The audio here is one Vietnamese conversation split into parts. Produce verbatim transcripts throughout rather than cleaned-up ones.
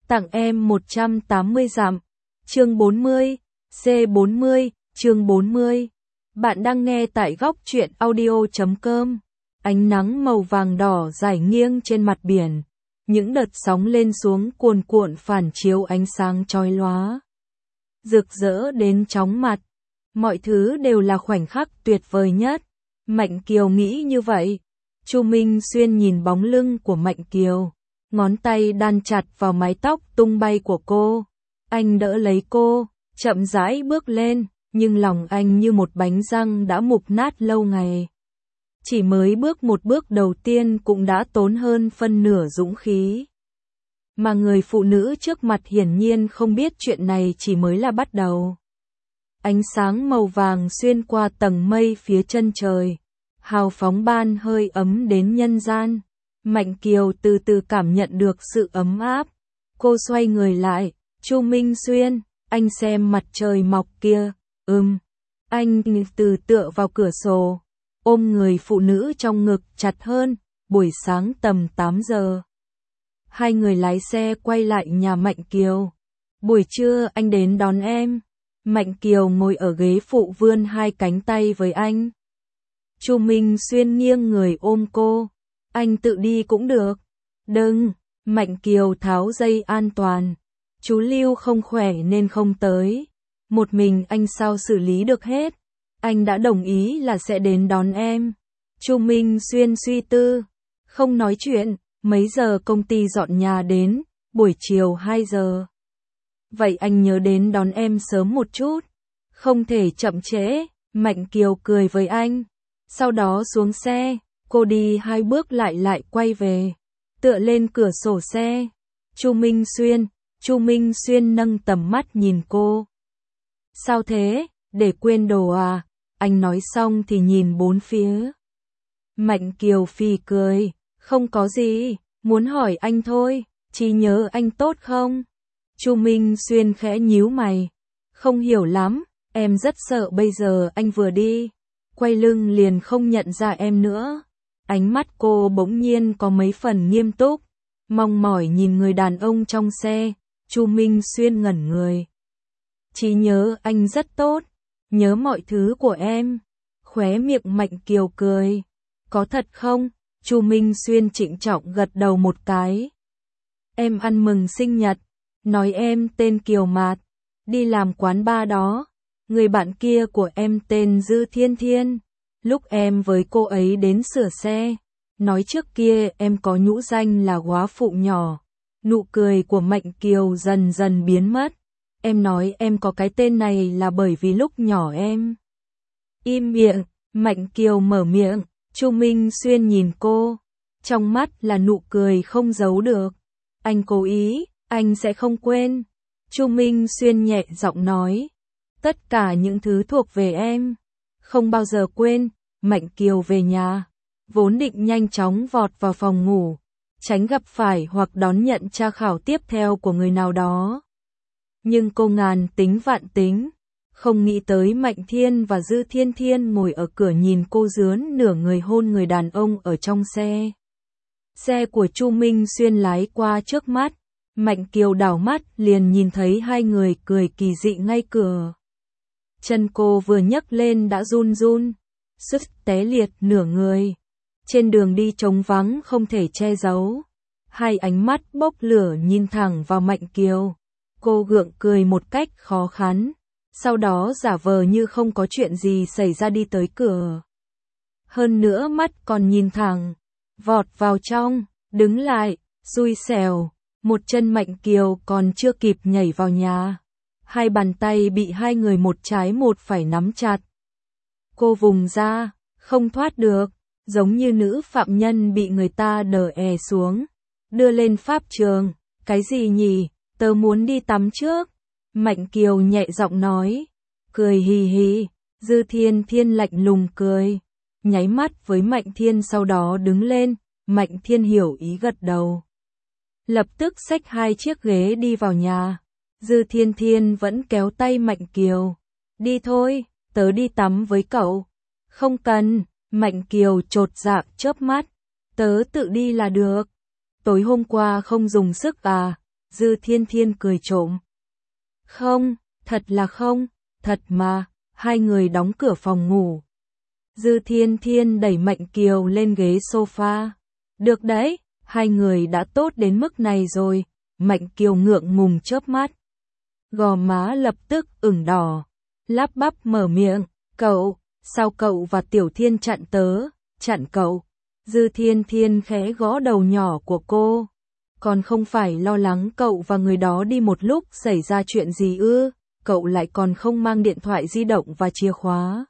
Tặng em một trăm tám mươi dặm. Chương bốn mươi, C bốn mươi, chương bốn mươi. Bạn đang nghe tại góc truyện audio chấm com. Ánh nắng màu vàng đỏ rải nghiêng trên mặt biển. Những đợt sóng lên xuống cuồn cuộn phản chiếu ánh sáng chói lóa. Rực rỡ đến chóng mặt. Mọi thứ đều là khoảnh khắc tuyệt vời nhất. Mạnh Kiều nghĩ như vậy. Chu Minh Xuyên nhìn bóng lưng của Mạnh Kiều. Ngón tay đan chặt vào mái tóc tung bay của cô. Anh đỡ lấy cô, chậm rãi bước lên, nhưng lòng anh như một bánh răng đã mục nát lâu ngày. Chỉ mới bước một bước đầu tiên cũng đã tốn hơn phân nửa dũng khí. Mà người phụ nữ trước mặt hiển nhiên không biết chuyện này chỉ mới là bắt đầu. Ánh sáng màu vàng xuyên qua tầng mây phía chân trời, hào phóng ban hơi ấm đến nhân gian. Mạnh Kiều từ từ cảm nhận được sự ấm áp. Cô xoay người lại, Chu Minh Xuyên, anh xem mặt trời mọc kia. Ừm. Anh từ tựa vào cửa sổ, ôm người phụ nữ trong ngực chặt hơn. Buổi sáng tầm tám giờ. Hai người lái xe quay lại nhà Mạnh Kiều. Buổi trưa anh đến đón em. Mạnh Kiều ngồi ở ghế phụ vươn hai cánh tay với anh. Chu Minh Xuyên nghiêng người ôm cô. Anh tự đi cũng được. Đừng. Mạnh Kiều tháo dây an toàn. Chú Lưu không khỏe nên không tới. Một mình anh sao xử lý được hết. Anh đã đồng ý là sẽ đến đón em. Chu Minh Xuyên suy tư. Không nói chuyện. Mấy giờ công ty dọn nhà đến? Buổi chiều hai giờ. Vậy anh nhớ đến đón em sớm một chút. Không thể chậm trễ. Mạnh Kiều cười với anh. Sau đó xuống xe. Cô đi hai bước lại lại quay về. Tựa lên cửa sổ xe. Chu Minh Xuyên. Chu Minh Xuyên nâng tầm mắt nhìn cô. Sao thế? Để quên đồ à? Anh nói xong thì nhìn bốn phía. Mạnh Kiều phì cười. Không có gì. Muốn hỏi anh thôi. Trí nhớ anh tốt không? Chu Minh Xuyên khẽ nhíu mày. Không hiểu lắm. Em rất sợ bây giờ anh vừa đi. Quay lưng liền không nhận ra em nữa. Ánh mắt cô bỗng nhiên có mấy phần nghiêm túc. Mong mỏi nhìn người đàn ông trong xe. Chu Minh Xuyên ngẩn người. Trí nhớ anh rất tốt. Nhớ mọi thứ của em. Khóe miệng Mạnh Kiều cười. Có thật không? Chu Minh Xuyên trịnh trọng gật đầu một cái. Em ăn mừng sinh nhật. Nói em tên Kiều Mạt. Đi làm quán bar đó. Người bạn kia của em tên Dư Thiên Thiên. Lúc em với cô ấy đến sửa xe. Nói trước kia em có nhũ danh là góa phụ nhỏ. Nụ cười của Mạnh Kiều dần dần biến mất. Em nói em có cái tên này là bởi vì lúc nhỏ em. Im miệng. Mạnh Kiều mở miệng. Chu Minh Xuyên nhìn cô. Trong mắt là nụ cười không giấu được. Anh cố ý, anh sẽ không quên. Chu Minh Xuyên nhẹ giọng nói. Tất cả những thứ thuộc về em. Không bao giờ quên. Mạnh Kiều về nhà. Vốn định nhanh chóng vọt vào phòng ngủ. Tránh gặp phải hoặc đón nhận tra khảo tiếp theo của người nào đó. Nhưng cô ngàn tính vạn tính. Không nghĩ tới Mạnh Thiên và Dư Thiên Thiên ngồi ở cửa nhìn cô dướn nửa người hôn người đàn ông ở trong xe. Xe của Chu Minh Xuyên lái qua trước mắt. Mạnh Kiều đảo mắt liền nhìn thấy hai người cười kỳ dị ngay cửa. Chân cô vừa nhấc lên đã run run. Sức té liệt nửa người. Trên đường đi trống vắng không thể che giấu. Hai ánh mắt bốc lửa nhìn thẳng vào Mạnh Kiều. Cô gượng cười một cách khó khăn. Sau đó giả vờ như không có chuyện gì xảy ra đi tới cửa. Hơn nữa mắt còn nhìn thẳng. Vọt vào trong, đứng lại, xui xẻo. Một chân Mạnh Kiều còn chưa kịp nhảy vào nhà. Hai bàn tay bị hai người một trái một phải nắm chặt. Cô vùng ra, không thoát được. Giống như nữ phạm nhân bị người ta đờ è xuống. Đưa lên pháp trường. Cái gì nhỉ? Tớ muốn đi tắm trước. Mạnh Kiều nhẹ giọng nói. Cười hì hì. Dư Thiên Thiên lạnh lùng cười. Nháy mắt với Mạnh Thiên sau đó đứng lên. Mạnh Thiên hiểu ý gật đầu. Lập tức xách hai chiếc ghế đi vào nhà. Dư Thiên Thiên vẫn kéo tay Mạnh Kiều. Đi thôi, tớ đi tắm với cậu. Không cần. Mạnh Kiều chột dạ chớp mắt. Tớ tự đi là được. Tối hôm qua không dùng sức à? Dư Thiên Thiên cười trộm. Không, thật là không, thật mà, hai người đóng cửa phòng ngủ. Dư Thiên Thiên đẩy Mạnh Kiều lên ghế sofa. Được đấy, hai người đã tốt đến mức này rồi. Mạnh Kiều ngượng ngùng chớp mắt. Gò má lập tức ửng đỏ. Lắp bắp mở miệng. Cậu, sao cậu và Tiểu Thiên chặn tớ, chặn cậu. Dư Thiên Thiên khẽ gõ đầu nhỏ của cô. Còn không phải lo lắng cậu và người đó đi một lúc xảy ra chuyện gì ư, cậu lại còn không mang điện thoại di động và chìa khóa.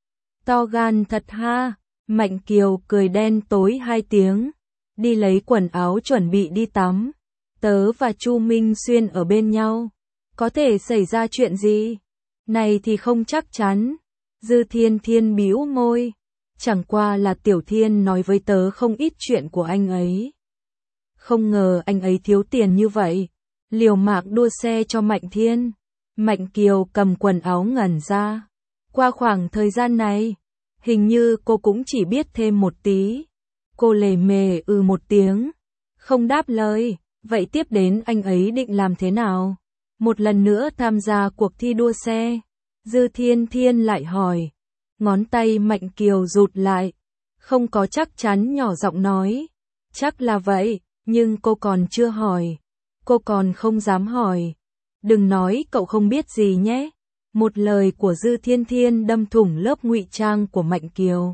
To gan thật ha, Mạnh Kiều cười đen tối hai tiếng. Đi lấy quần áo chuẩn bị đi tắm. Tớ và Chu Minh Xuyên ở bên nhau. Có thể xảy ra chuyện gì? Này thì không chắc chắn. Dư Thiên Thiên bĩu môi. Chẳng qua là Tiểu Thiên nói với tớ không ít chuyện của anh ấy. Không ngờ anh ấy thiếu tiền như vậy. Liều mạng đua xe cho Mạnh Thiên. Mạnh Kiều cầm quần áo ngẩn ra. Qua khoảng thời gian này, hình như cô cũng chỉ biết thêm một tí. Cô lề mề ừ một tiếng. Không đáp lời. Vậy tiếp đến anh ấy định làm thế nào? Một lần nữa tham gia cuộc thi đua xe. Dư Thiên Thiên lại hỏi. Ngón tay Mạnh Kiều rụt lại. Không có chắc chắn nhỏ giọng nói. Chắc là vậy, nhưng cô còn chưa hỏi. Cô còn không dám hỏi. Đừng nói cậu không biết gì nhé. Một lời của Dư Thiên Thiên đâm thủng lớp ngụy trang của Mạnh Kiều.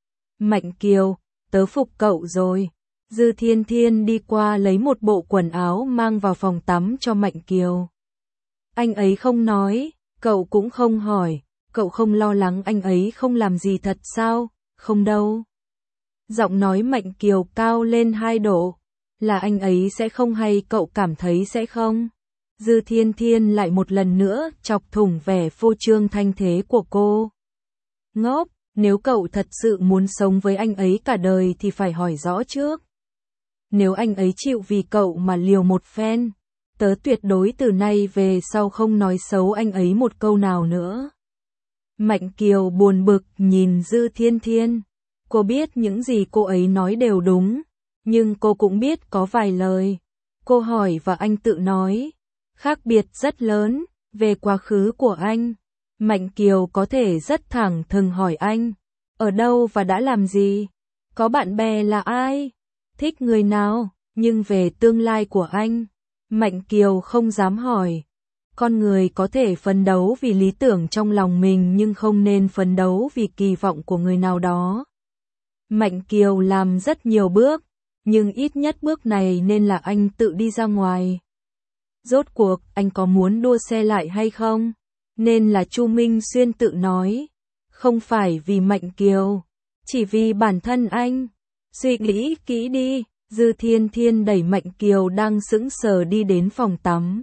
Mạnh Kiều, tớ phục cậu rồi. Dư Thiên Thiên đi qua lấy một bộ quần áo mang vào phòng tắm cho Mạnh Kiều. Anh ấy không nói, cậu cũng không hỏi, cậu không lo lắng anh ấy không làm gì thật sao? Không đâu. Giọng nói Mạnh Kiều cao lên hai độ. Là anh ấy sẽ không hay cậu cảm thấy sẽ không? Dư Thiên Thiên lại một lần nữa chọc thủng vẻ phô trương thanh thế của cô. Ngốc, nếu cậu thật sự muốn sống với anh ấy cả đời thì phải hỏi rõ trước. Nếu anh ấy chịu vì cậu mà liều một phen, tớ tuyệt đối từ nay về sau không nói xấu anh ấy một câu nào nữa. Mạnh Kiều buồn bực nhìn Dư Thiên Thiên. Cô biết những gì cô ấy nói đều đúng, nhưng cô cũng biết có vài lời cô hỏi và anh tự nói khác biệt rất lớn về quá khứ của anh. Mạnh Kiều có thể rất thẳng thừng hỏi anh, ở đâu và đã làm gì, có bạn bè là ai, thích người nào, nhưng về tương lai của anh, Mạnh Kiều không dám hỏi. Con người có thể phấn đấu vì lý tưởng trong lòng mình nhưng không nên phấn đấu vì kỳ vọng của người nào đó. Mạnh Kiều làm rất nhiều bước, nhưng ít nhất bước này nên là anh tự đi ra ngoài. Rốt cuộc, anh có muốn đua xe lại hay không? Nên là Chu Minh Xuyên tự nói. Không phải vì Mạnh Kiều, chỉ vì bản thân anh. Suy nghĩ kỹ đi, Dư Thiên Thiên đẩy Mạnh Kiều đang sững sờ đi đến phòng tắm.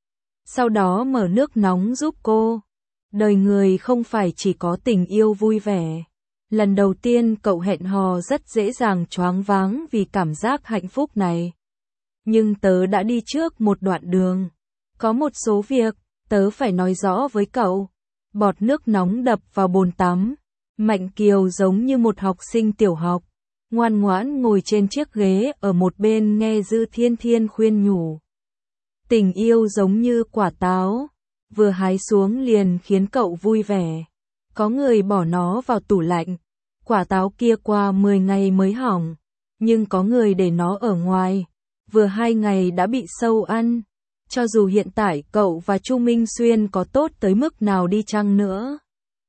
Sau đó mở nước nóng giúp cô. Đời người không phải chỉ có tình yêu vui vẻ. Lần đầu tiên cậu hẹn hò rất dễ dàng choáng váng vì cảm giác hạnh phúc này. Nhưng tớ đã đi trước một đoạn đường. Có một số việc, tớ phải nói rõ với cậu. Bọt nước nóng đập vào bồn tắm. Mạnh Kiều giống như một học sinh tiểu học. Ngoan ngoãn ngồi trên chiếc ghế ở một bên nghe Dư Thiên Thiên khuyên nhủ. Tình yêu giống như quả táo. Vừa hái xuống liền khiến cậu vui vẻ. Có người bỏ nó vào tủ lạnh. Quả táo kia qua mười ngày mới hỏng. Nhưng có người để nó ở ngoài. Vừa hai ngày đã bị sâu ăn. Cho dù hiện tại cậu và Chu Minh Xuyên có tốt tới mức nào đi chăng nữa.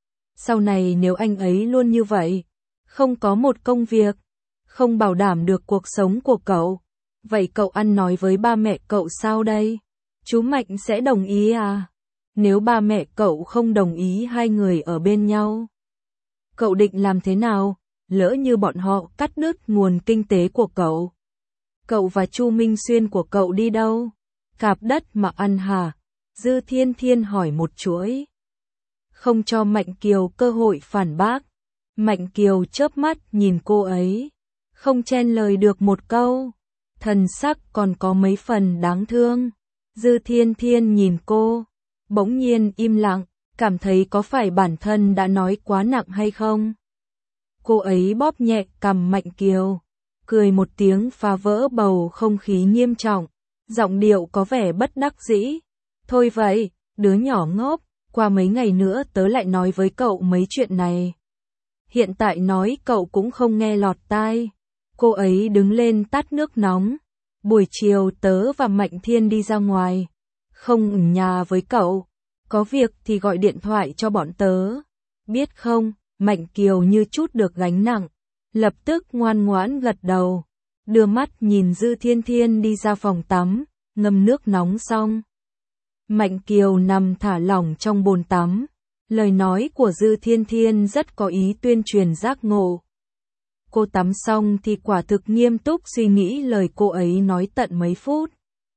Sau này nếu anh ấy luôn như vậy, không có một công việc, không bảo đảm được cuộc sống của cậu, vậy cậu ăn nói với ba mẹ cậu sao đây? Chú Mạnh sẽ đồng ý à? Nếu ba mẹ cậu không đồng ý hai người ở bên nhau, cậu định làm thế nào? Lỡ như bọn họ cắt đứt nguồn kinh tế của cậu, cậu và Chu Minh Xuyên của cậu đi đâu? Cạp đất mà ăn hả? Dư Thiên Thiên hỏi một chuỗi. Không cho Mạnh Kiều cơ hội phản bác. Mạnh Kiều chớp mắt nhìn cô ấy, không chen lời được một câu. Thần sắc còn có mấy phần đáng thương. Dư Thiên Thiên nhìn cô, bỗng nhiên im lặng, cảm thấy có phải bản thân đã nói quá nặng hay không? Cô ấy bóp nhẹ cằm Mạnh Kiều, cười một tiếng phá vỡ bầu không khí nghiêm trọng. Giọng điệu có vẻ bất đắc dĩ. Thôi vậy, đứa nhỏ ngốc, qua mấy ngày nữa tớ lại nói với cậu mấy chuyện này. Hiện tại nói cậu cũng không nghe lọt tai. Cô ấy đứng lên tắt nước nóng. Buổi chiều tớ và Mạnh Thiên đi ra ngoài. Không ở nhà với cậu. Có việc thì gọi điện thoại cho bọn tớ. Biết không, Mạnh Kiều như chút được gánh nặng. Lập tức ngoan ngoãn gật đầu. Đưa mắt nhìn Dư Thiên Thiên đi ra phòng tắm, ngâm nước nóng xong. Mạnh Kiều nằm thả lỏng trong bồn tắm. Lời nói của Dư Thiên Thiên rất có ý tuyên truyền giác ngộ. Cô tắm xong thì quả thực nghiêm túc suy nghĩ lời cô ấy nói tận mấy phút.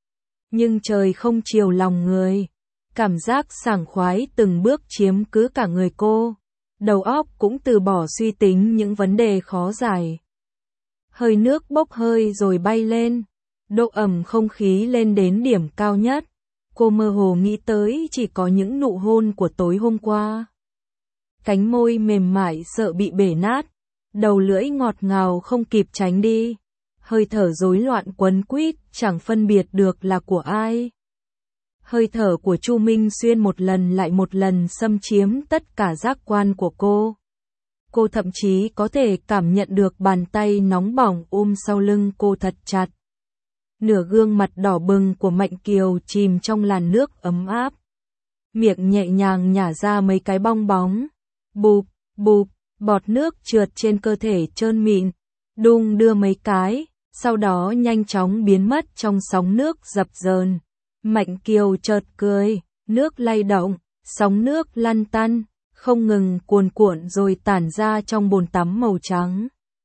Nhưng trời không chiều lòng người. Cảm giác sảng khoái từng bước chiếm cứ cả người cô. Đầu óc cũng từ bỏ suy tính những vấn đề khó giải. Hơi nước bốc hơi rồi bay lên. Độ ẩm không khí lên đến điểm cao nhất. Cô mơ hồ nghĩ tới chỉ có những nụ hôn của tối hôm qua. Cánh môi mềm mại sợ bị bể nát. Đầu lưỡi ngọt ngào không kịp tránh đi. Hơi thở rối loạn quấn quýt, chẳng phân biệt được là của ai. Hơi thở của Chu Minh Xuyên một lần lại một lần xâm chiếm tất cả giác quan của cô. Cô thậm chí có thể cảm nhận được bàn tay nóng bỏng ôm sau lưng cô thật chặt. Nửa gương mặt đỏ bừng của Mạnh Kiều chìm trong làn nước ấm áp. Miệng nhẹ nhàng nhả ra mấy cái bong bóng. Bụp, bụp, bọt nước trượt trên cơ thể trơn mịn. Đung đưa mấy cái, sau đó nhanh chóng biến mất trong sóng nước dập dờn. Mạnh Kiều chợt cười, nước lay động, sóng nước lăn tăn, không ngừng cuồn cuộn rồi tản ra trong bồn tắm màu trắng.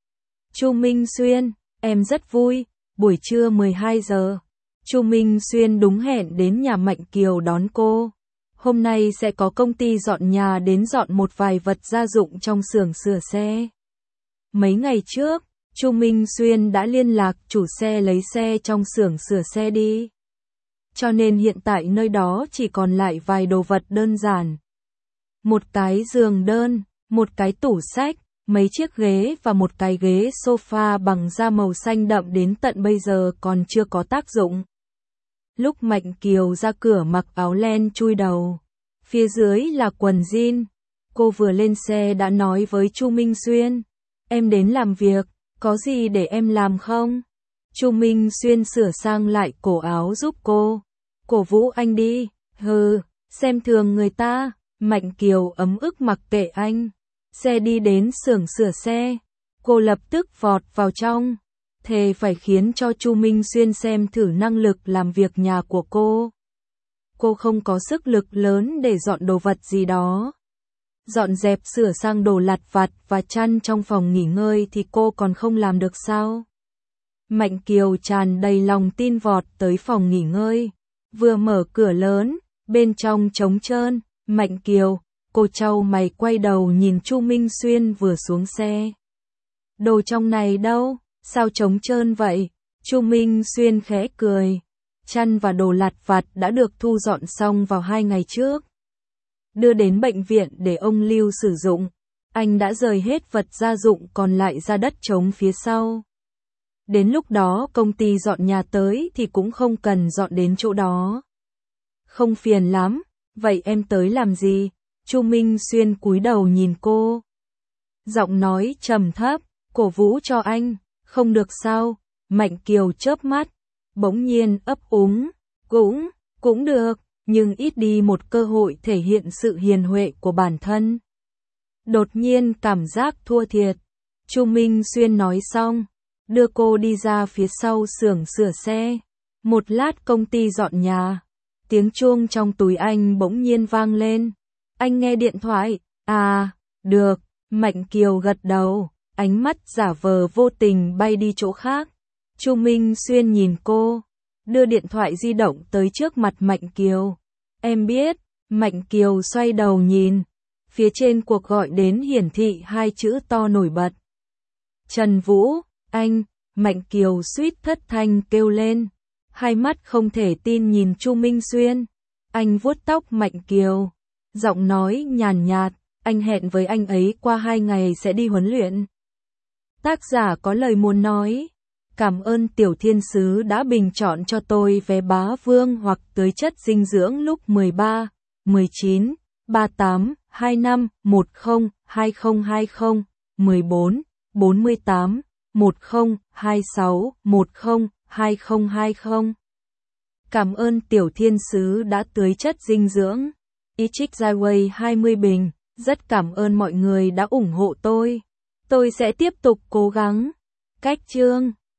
Chu Minh Xuyên, em rất vui. Buổi trưa mười hai giờ, Chu Minh Xuyên đúng hẹn đến nhà Mạnh Kiều đón cô. Hôm nay sẽ có công ty dọn nhà đến dọn một vài vật gia dụng trong xưởng sửa xe. Mấy ngày trước, Chu Minh Xuyên đã liên lạc chủ xe lấy xe trong xưởng sửa xe đi. Cho nên hiện tại nơi đó chỉ còn lại vài đồ vật đơn giản. Một cái giường đơn, một cái tủ sách, mấy chiếc ghế và một cái ghế sofa bằng da màu xanh đậm đến tận bây giờ còn chưa có tác dụng. Lúc Mạnh Kiều ra cửa mặc áo len chui đầu, phía dưới là quần jean. Cô vừa lên xe đã nói với Chu Minh Xuyên, em đến làm việc, có gì để em làm không? Chu Minh Xuyên sửa sang lại cổ áo giúp cô. Cổ vũ anh đi, hừ, xem thường người ta. Mạnh Kiều ấm ức mặc kệ anh. Xe đi đến xưởng sửa xe. Cô lập tức vọt vào trong. Thề phải khiến cho Chu Minh Xuyên xem thử năng lực làm việc nhà của cô. Cô không có sức lực lớn để dọn đồ vật gì đó. Dọn dẹp sửa sang đồ lặt vặt và chăn trong phòng nghỉ ngơi thì cô còn không làm được sao? Mạnh Kiều tràn đầy lòng tin vọt tới phòng nghỉ ngơi. Vừa mở cửa lớn, bên trong trống trơn. Mạnh Kiều, cô chau mày quay đầu nhìn Chu Minh Xuyên vừa xuống xe. Đồ trong này đâu, sao trống trơn vậy? Chu Minh Xuyên khẽ cười. Chăn và đồ lặt vặt đã được thu dọn xong vào hai ngày trước. Đưa đến bệnh viện để ông Lưu sử dụng. Anh đã rời hết vật gia dụng còn lại ra đất trống phía sau. Đến lúc đó công ty dọn nhà tới thì cũng không cần dọn đến chỗ đó. Không phiền lắm, vậy em tới làm gì? Chu Minh Xuyên cúi đầu nhìn cô. Giọng nói trầm thấp, cổ vũ cho anh, không được sao? Mạnh Kiều chớp mắt, bỗng nhiên ấp úng, cũng, cũng được, nhưng ít đi một cơ hội thể hiện sự hiền huệ của bản thân. Đột nhiên cảm giác thua thiệt. Chu Minh Xuyên nói xong, đưa cô đi ra phía sau xưởng sửa xe. Một lát công ty dọn nhà, tiếng chuông trong túi anh bỗng nhiên vang lên. Anh nghe điện thoại, à, được, Mạnh Kiều gật đầu, ánh mắt giả vờ vô tình bay đi chỗ khác. Chu Minh Xuyên nhìn cô, đưa điện thoại di động tới trước mặt Mạnh Kiều. Em biết, Mạnh Kiều xoay đầu nhìn, phía trên cuộc gọi đến hiển thị hai chữ to nổi bật. Trần Vũ, anh, Mạnh Kiều suýt thất thanh kêu lên, hai mắt không thể tin nhìn Chu Minh Xuyên. Anh vuốt tóc Mạnh Kiều, giọng nói nhàn nhạt, anh hẹn với anh ấy qua hai ngày sẽ đi huấn luyện. Tác giả có lời muốn nói. Cảm ơn Tiểu Thiên Sứ đã bình chọn cho tôi vé bá vương hoặc tưới chất dinh dưỡng lúc mười ba, mười chín, ba mươi tám, hai mươi lăm, mười, hai không hai không, mười bốn, bốn mươi tám, mười, hai mươi sáu, mười, hai không hai không. Cảm ơn Tiểu Thiên Sứ đã tưới chất dinh dưỡng. Ichik Jaiwei hai mươi bình, rất cảm ơn mọi người đã ủng hộ tôi. Tôi sẽ tiếp tục cố gắng. Cách chương